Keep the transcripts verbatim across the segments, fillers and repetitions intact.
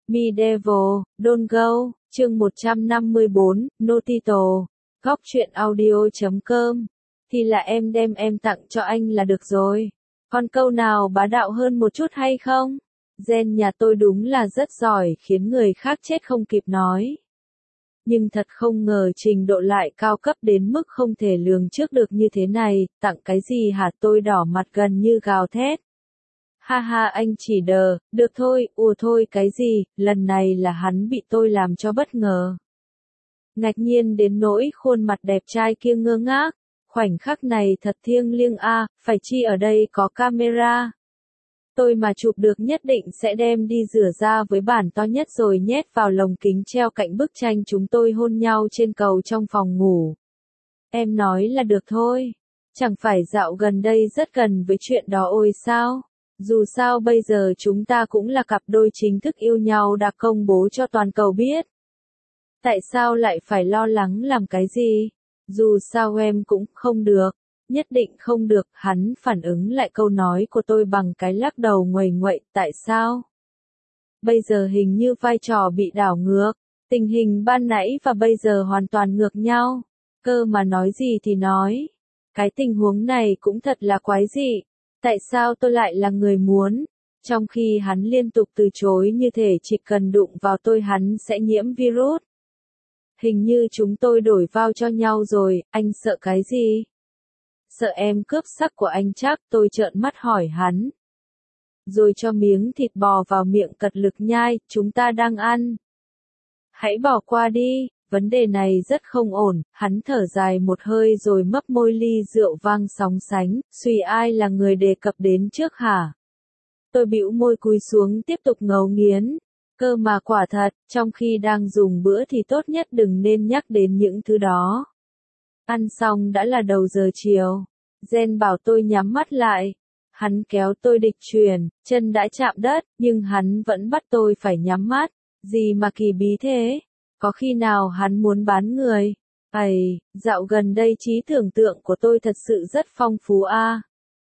Medieval, Don't Go, chương một trăm năm mươi bốn, Notito, góc truyện audio chấm com. Thì là em đem em tặng cho anh là được rồi. Còn câu nào bá đạo hơn một chút hay không? Gen nhà tôi đúng là rất giỏi khiến người khác chết không kịp nói. Nhưng thật không ngờ trình độ lại cao cấp đến mức không thể lường trước được như thế này, tặng cái gì hả? Tôi đỏ mặt gần như gào thét. Ha ha, anh chỉ đờ, được thôi, ùa thôi cái gì, lần này là hắn bị tôi làm cho bất ngờ. Ngạc nhiên đến nỗi khuôn mặt đẹp trai kia ngơ ngác, khoảnh khắc này thật thiêng liêng a, phải chi ở đây có camera. Tôi mà chụp được nhất định sẽ đem đi rửa ra với bản to nhất rồi nhét vào lồng kính treo cạnh bức tranh chúng tôi hôn nhau trên cầu trong phòng ngủ. Em nói là được thôi, chẳng phải dạo gần đây rất gần với chuyện đó ôi sao? Dù sao bây giờ chúng ta cũng là cặp đôi chính thức yêu nhau đã công bố cho toàn cầu biết. Tại sao lại phải lo lắng làm cái gì? Dù sao em cũng không được, nhất định không được. Hắn phản ứng lại câu nói của tôi bằng cái lắc đầu nguầy nguậy. Tại sao? Bây giờ hình như vai trò bị đảo ngược, tình hình ban nãy và bây giờ hoàn toàn ngược nhau. Cơ mà nói gì thì nói, cái tình huống này cũng thật là quái dị. Tại sao tôi lại là người muốn, trong khi hắn liên tục từ chối như thể chỉ cần đụng vào tôi hắn sẽ nhiễm virus. Hình như chúng tôi đổi vào cho nhau rồi, anh sợ cái gì? Sợ em cướp sắc của anh chắc, tôi trợn mắt hỏi hắn. Rồi cho miếng thịt bò vào miệng cật lực nhai, chúng ta đang ăn. Hãy bỏ qua đi, vấn đề này rất không ổn, hắn thở dài một hơi rồi mấp môi ly rượu vang sóng sánh, suy ai là người đề cập đến trước hả? Tôi bĩu môi cúi xuống tiếp tục ngấu nghiến. Cơ mà quả thật, trong khi đang dùng bữa thì tốt nhất đừng nên nhắc đến những thứ đó. Ăn xong đã là đầu giờ chiều. Gen bảo tôi nhắm mắt lại. Hắn kéo tôi địch truyền, chân đã chạm đất, nhưng hắn vẫn bắt tôi phải nhắm mắt. Gì mà kỳ bí thế? Có khi nào hắn muốn bán người? Ây, dạo gần đây trí tưởng tượng của tôi thật sự rất phong phú a. À.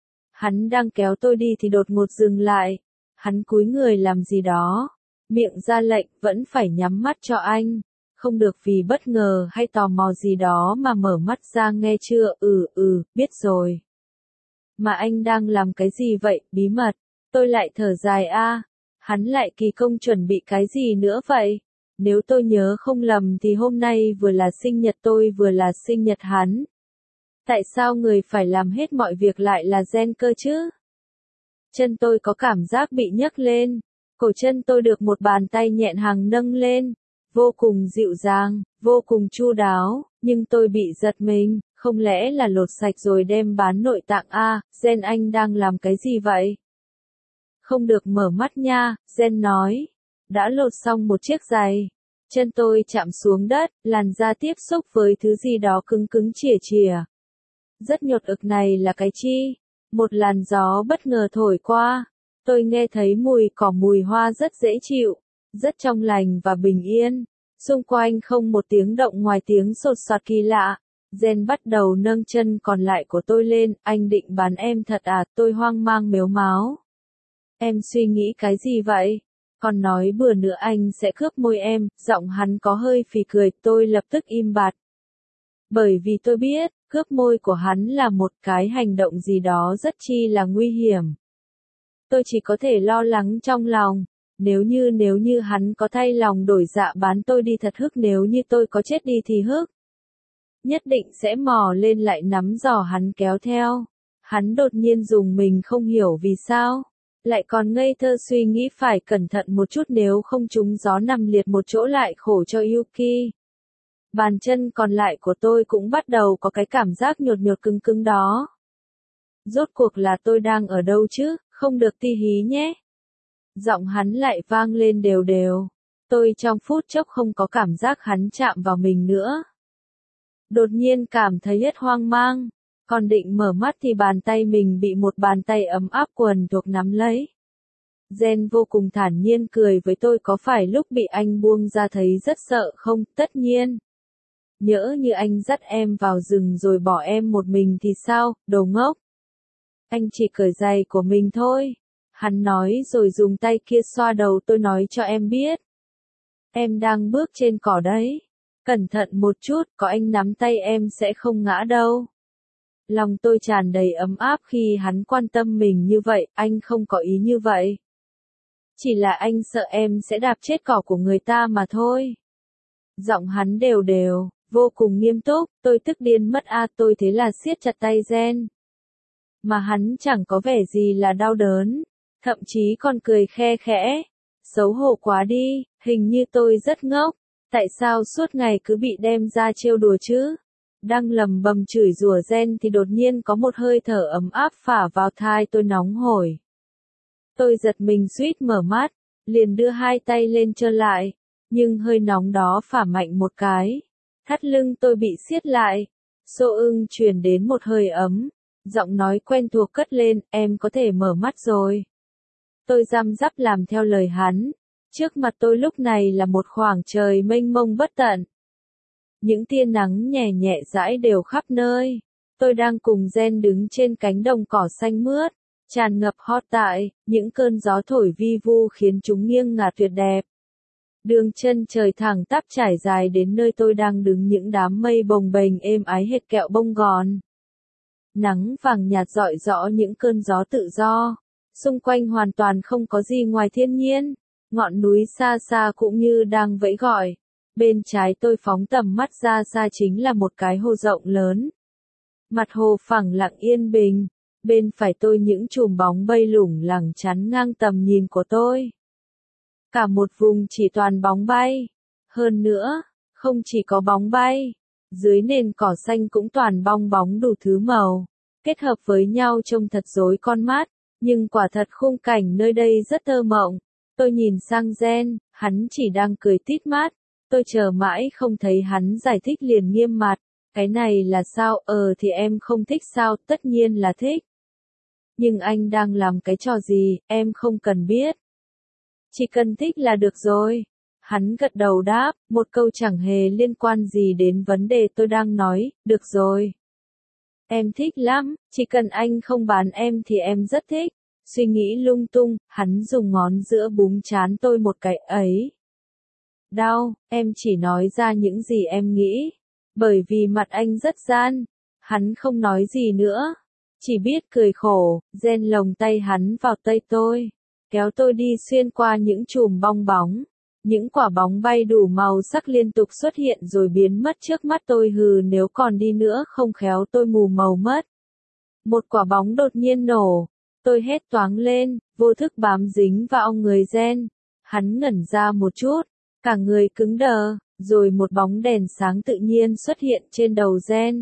Hắn đang kéo tôi đi thì đột ngột dừng lại. Hắn cúi người làm gì đó. Miệng ra lệnh, vẫn phải nhắm mắt cho anh. Không được vì bất ngờ hay tò mò gì đó mà mở mắt ra nghe chưa? Ừ, ừ, biết rồi. Mà anh đang làm cái gì vậy, bí mật? Tôi lại thở dài a. À. Hắn lại kỳ công chuẩn bị cái gì nữa vậy? Nếu tôi nhớ không lầm thì hôm nay vừa là sinh nhật tôi vừa là sinh nhật hắn. Tại sao người phải làm hết mọi việc lại là Gen cơ chứ? Chân tôi có cảm giác bị nhấc lên. Cổ chân tôi được một bàn tay nhẹ nhàng nâng lên. Vô cùng dịu dàng, vô cùng chu đáo, nhưng tôi bị giật mình. Không lẽ là lột sạch rồi đem bán nội tạng a? Gen anh đang làm cái gì vậy? Không được mở mắt nha, Gen nói. Đã lột xong một chiếc giày. Chân tôi chạm xuống đất, làn da tiếp xúc với thứ gì đó cứng cứng chìa chìa. Rất nhột ực này là cái chi? Một làn gió bất ngờ thổi qua. Tôi nghe thấy mùi cỏ mùi hoa rất dễ chịu, rất trong lành và bình yên. Xung quanh không một tiếng động ngoài tiếng sột soạt kỳ lạ. Gen bắt đầu nâng chân còn lại của tôi lên, anh định bán em thật à? Tôi hoang mang mếu máo. Em suy nghĩ cái gì vậy? Còn nói bữa nữa anh sẽ cướp môi em, giọng hắn có hơi phì cười, tôi lập tức im bặt. Bởi vì tôi biết, cướp môi của hắn là một cái hành động gì đó rất chi là nguy hiểm. Tôi chỉ có thể lo lắng trong lòng, nếu như nếu như hắn có thay lòng đổi dạ bán tôi đi thật hức, nếu như tôi có chết đi thì hức. Nhất định sẽ mò lên lại nắm giò hắn kéo theo. Hắn đột nhiên dùng mình không hiểu vì sao. Lại còn ngây thơ suy nghĩ phải cẩn thận một chút nếu không trúng gió nằm liệt một chỗ lại khổ cho Yuki. Bàn chân còn lại của tôi cũng bắt đầu có cái cảm giác nhột nhột cứng cứng đó. Rốt cuộc là tôi đang ở đâu chứ, không được ti hí nhé. Giọng hắn lại vang lên đều đều. Tôi trong phút chốc không có cảm giác hắn chạm vào mình nữa. Đột nhiên cảm thấy rất hoang mang. Còn định mở mắt thì bàn tay mình bị một bàn tay ấm áp quần thuộc nắm lấy. Gen vô cùng thản nhiên cười với tôi, có phải lúc bị anh buông ra thấy rất sợ không? Tất nhiên. Nhỡ như anh dắt em vào rừng rồi bỏ em một mình thì sao, đồ ngốc? Anh chỉ cởi giày của mình thôi. Hắn nói rồi dùng tay kia xoa đầu tôi, nói cho em biết, Em đang bước trên cỏ đấy. Cẩn thận một chút, có anh nắm tay em sẽ không ngã đâu. Lòng tôi tràn đầy ấm áp khi hắn quan tâm mình như vậy, anh không có ý như vậy. Chỉ là anh sợ em sẽ đạp chết cỏ của người ta mà thôi. Giọng hắn đều đều, vô cùng nghiêm túc, tôi tức điên mất a, tôi thế là siết chặt tay Gen. Mà hắn chẳng có vẻ gì là đau đớn, thậm chí còn cười khe khẽ. Xấu hổ quá đi, hình như tôi rất ngốc, tại sao suốt ngày cứ bị đem ra trêu đùa chứ? Đang lầm bầm chửi rủa Gen thì đột nhiên có một hơi thở ấm áp phả vào tai tôi nóng hổi. Tôi giật mình suýt mở mắt, liền đưa hai tay lên trơ lại, nhưng hơi nóng đó phả mạnh một cái. Thắt lưng tôi bị siết lại, Xô Ưng truyền đến một hơi ấm, giọng nói quen thuộc cất lên, em có thể mở mắt rồi. Tôi răm rắp làm theo lời hắn, trước mặt tôi lúc này là một khoảng trời mênh mông bất tận. Những tia nắng nhẹ nhẹ rãi đều khắp nơi, tôi đang cùng Gen đứng trên cánh đồng cỏ xanh mướt, tràn ngập hót tại, những cơn gió thổi vi vu khiến chúng nghiêng ngả tuyệt đẹp. Đường chân trời thẳng tắp trải dài đến nơi tôi đang đứng, những đám mây bồng bềnh êm ái hệt kẹo bông gòn. Nắng vàng nhạt rọi rõ những cơn gió tự do, xung quanh hoàn toàn không có gì ngoài thiên nhiên, ngọn núi xa xa cũng như đang vẫy gọi. Bên trái tôi phóng tầm mắt ra xa chính là một cái hồ rộng lớn. Mặt hồ phẳng lặng yên bình, bên phải tôi những chùm bóng bay lủng lẳng chắn ngang tầm nhìn của tôi. Cả một vùng chỉ toàn bóng bay. Hơn nữa, không chỉ có bóng bay, dưới nền cỏ xanh cũng toàn bong bóng đủ thứ màu, kết hợp với nhau trông thật rối con mắt, nhưng quả thật khung cảnh nơi đây rất thơ mộng. Tôi nhìn sang Gen, hắn chỉ đang cười tít mắt, tôi chờ mãi không thấy hắn giải thích liền nghiêm mặt, cái này là sao, ờ thì em không thích sao, tất nhiên là thích. Nhưng anh đang làm cái trò gì, em không cần biết. Chỉ cần thích là được rồi. Hắn gật đầu đáp, một câu chẳng hề liên quan gì đến vấn đề tôi đang nói, được rồi. Em thích lắm, chỉ cần anh không bán em thì em rất thích. Suy nghĩ lung tung, hắn dùng ngón giữa búng trán tôi một cái ấy. Đau, em chỉ nói ra những gì em nghĩ. Bởi vì mặt anh rất gian. Hắn không nói gì nữa. Chỉ biết cười khổ, Gen lồng tay hắn vào tay tôi. Kéo tôi đi xuyên qua những chùm bong bóng. Những quả bóng bay đủ màu sắc liên tục xuất hiện rồi biến mất trước mắt tôi, hừ, nếu còn đi nữa không khéo tôi mù màu mất. Một quả bóng đột nhiên nổ. Tôi hét toáng lên, vô thức bám dính vào người Gen. Hắn ngẩn ra một chút, cả người cứng đờ, rồi một bóng đèn sáng tự nhiên xuất hiện trên đầu Gen.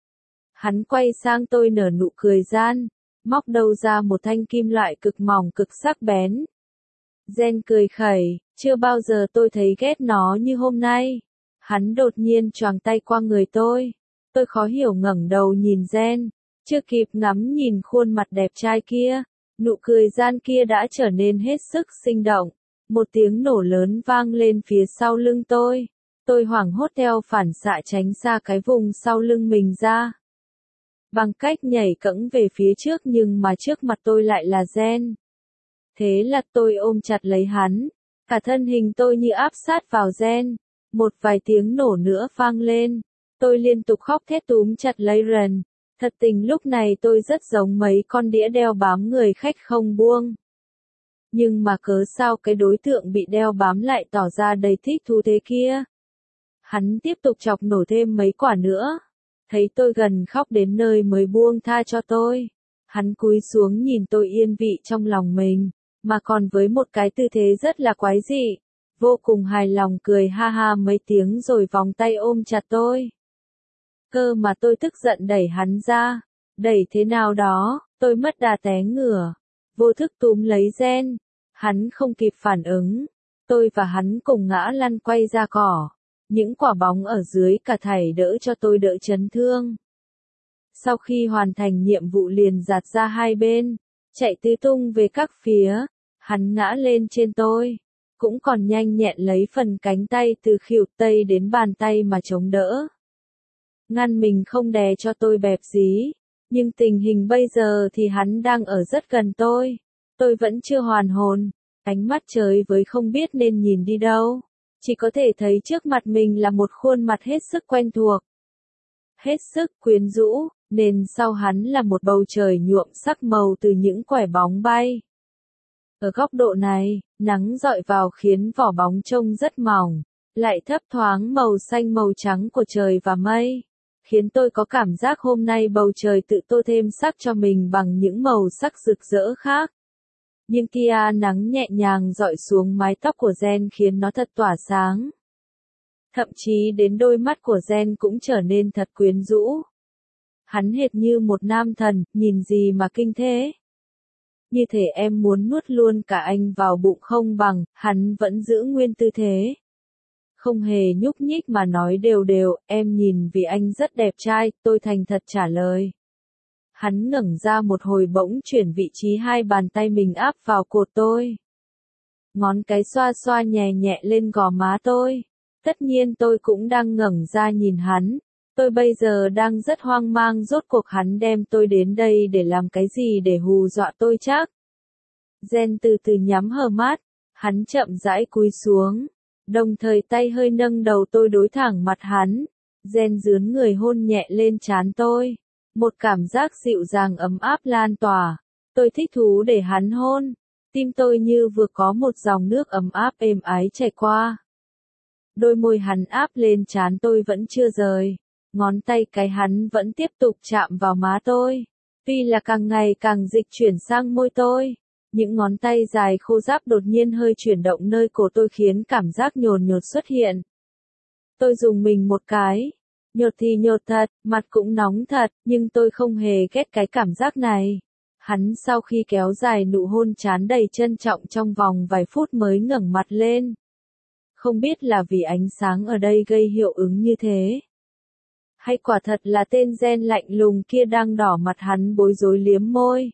Hắn quay sang tôi nở nụ cười gian, móc đâu ra một thanh kim loại cực mỏng cực sắc bén. Gen cười khẩy, chưa bao giờ tôi thấy ghét nó như hôm nay. Hắn đột nhiên choàng tay qua người tôi. Tôi khó hiểu ngẩng đầu nhìn Gen, chưa kịp ngắm nhìn khuôn mặt đẹp trai kia, nụ cười gian kia đã trở nên hết sức sinh động. Một tiếng nổ lớn vang lên phía sau lưng tôi. Tôi hoảng hốt theo phản xạ tránh xa cái vùng sau lưng mình ra. Bằng cách nhảy cẫng về phía trước, nhưng mà trước mặt tôi lại là Gen. Thế là tôi ôm chặt lấy hắn, cả thân hình tôi như áp sát vào Gen. Một vài tiếng nổ nữa vang lên, tôi liên tục khóc thét túm chặt lấy Ren. Thật tình lúc này tôi rất giống mấy con đĩa đeo bám người khách không buông. Nhưng mà cớ sao cái đối tượng bị đeo bám lại tỏ ra đầy thích thú thế kia? Hắn tiếp tục chọc nổ thêm mấy quả nữa. Thấy tôi gần khóc đến nơi mới buông tha cho tôi. Hắn cúi xuống nhìn tôi yên vị trong lòng mình, mà còn với một cái tư thế rất là quái dị. Vô cùng hài lòng cười ha ha mấy tiếng rồi vòng tay ôm chặt tôi. Cơ mà tôi tức giận đẩy hắn ra. Đẩy thế nào đó, tôi mất đà té ngửa. Vô thức túm lấy Gen. Hắn không kịp phản ứng. Tôi và hắn cùng ngã lăn quay ra cỏ. Những quả bóng ở dưới cả thảy đỡ cho tôi đỡ chấn thương. Sau khi hoàn thành nhiệm vụ liền giạt ra hai bên, chạy tứ tung về các phía. Hắn ngã lên trên tôi, cũng còn nhanh nhẹn lấy phần cánh tay từ khuỷu tay đến bàn tay mà chống đỡ. Ngăn mình không đè cho tôi bẹp dí. Nhưng tình hình bây giờ thì hắn đang ở rất gần tôi. Tôi vẫn chưa hoàn hồn. Ánh mắt trời với không biết nên nhìn đi đâu. chỉ có thể thấy trước mặt mình là một khuôn mặt hết sức quen thuộc. Hết sức quyến rũ, nên sau hắn là một bầu trời nhuộm sắc màu từ những quẻ bóng bay. Ở góc độ này, nắng rọi vào khiến vỏ bóng trông rất mỏng, lại thấp thoáng màu xanh màu trắng của trời và mây, khiến tôi có cảm giác hôm nay bầu trời tự tô thêm sắc cho mình bằng những màu sắc rực rỡ khác. Nhưng tia nắng nhẹ nhàng rọi xuống mái tóc của Gen khiến nó thật tỏa sáng. Thậm chí đến đôi mắt của Gen cũng trở nên thật quyến rũ. Hắn hệt như một nam thần, nhìn gì mà kinh thế. Như thể em muốn nuốt luôn cả anh vào bụng không bằng, hắn vẫn giữ nguyên tư thế. Không hề nhúc nhích mà nói đều đều, em nhìn vì anh rất đẹp trai, tôi thành thật trả lời. Hắn ngẩng ra một hồi bỗng chuyển vị trí hai bàn tay mình áp vào cột tôi. Ngón cái xoa xoa nhẹ nhẹ lên gò má tôi. Tất nhiên tôi cũng đang ngẩng ra nhìn hắn. Tôi bây giờ đang rất hoang mang rốt cuộc hắn đem tôi đến đây để làm cái gì để hù dọa tôi chắc. Gen từ từ nhắm hờ mắt. Hắn chậm rãi cúi xuống. Đồng thời tay hơi nâng đầu tôi đối thẳng mặt hắn. Gen dướn người hôn nhẹ lên trán tôi. Một cảm giác dịu dàng ấm áp lan tỏa. Tôi thích thú để hắn hôn. Tim tôi như vừa có một dòng nước ấm áp êm ái chảy qua. Đôi môi hắn áp lên trán tôi vẫn chưa rời. Ngón tay cái hắn vẫn tiếp tục chạm vào má tôi. Tuy là càng ngày càng dịch chuyển sang môi tôi. Những ngón tay dài khô ráp đột nhiên hơi chuyển động nơi cổ tôi khiến cảm giác nhồn nhột xuất hiện. Tôi dùng mình một cái. Nhột thì nhột thật, mặt cũng nóng thật, nhưng tôi không hề ghét cái cảm giác này. Hắn sau khi kéo dài nụ hôn trán đầy trân trọng trong vòng vài phút mới ngẩng mặt lên. Không biết là vì ánh sáng ở đây gây hiệu ứng như thế. Hay quả thật là tên Gen lạnh lùng kia đang đỏ mặt hắn bối rối liếm môi.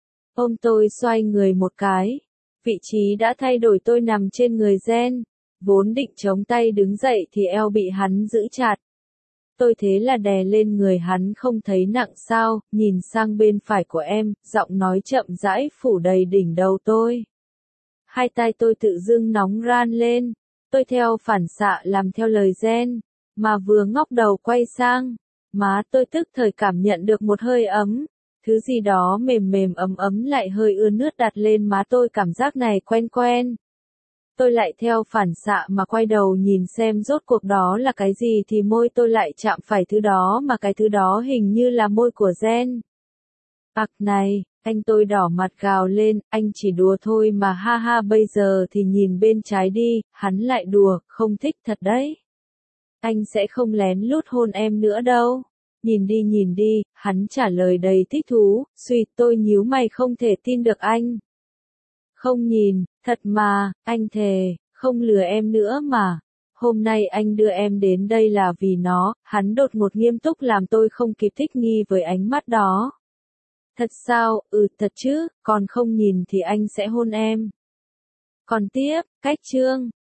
Ôm tôi xoay người một cái. Vị trí đã thay đổi tôi nằm trên người Gen. Vốn định chống tay đứng dậy thì eo bị hắn giữ chặt. Tôi thế là đè lên người hắn không thấy nặng sao, nhìn sang bên phải của em, giọng nói chậm rãi phủ đầy đỉnh đầu tôi. Hai tay tôi tự dưng nóng ran lên, tôi theo phản xạ làm theo lời Gen, mà vừa ngóc đầu quay sang, má tôi tức thời cảm nhận được một hơi ấm, thứ gì đó mềm mềm ấm ấm lại hơi ươn nước đặt lên má tôi cảm giác này quen quen. Tôi lại theo phản xạ mà quay đầu nhìn xem rốt cuộc đó là cái gì thì môi tôi lại chạm phải thứ đó mà cái thứ đó hình như là môi của Gen. Ặc này, anh tôi đỏ mặt gào lên, anh chỉ đùa thôi mà ha ha bây giờ thì nhìn bên trái đi, hắn lại đùa, không thích thật đấy. Anh sẽ không lén lút hôn em nữa đâu. Nhìn đi nhìn đi, hắn trả lời đầy thích thú, suýt tôi nhíu mày không thể tin được anh. Không nhìn, thật mà, anh thề, không lừa em nữa mà. Hôm nay anh đưa em đến đây là vì nó, hắn đột ngột nghiêm túc làm tôi không kịp thích nghi với ánh mắt đó. Thật sao, ừ thật chứ, còn không nhìn thì anh sẽ hôn em. Còn tiếp, cách chương.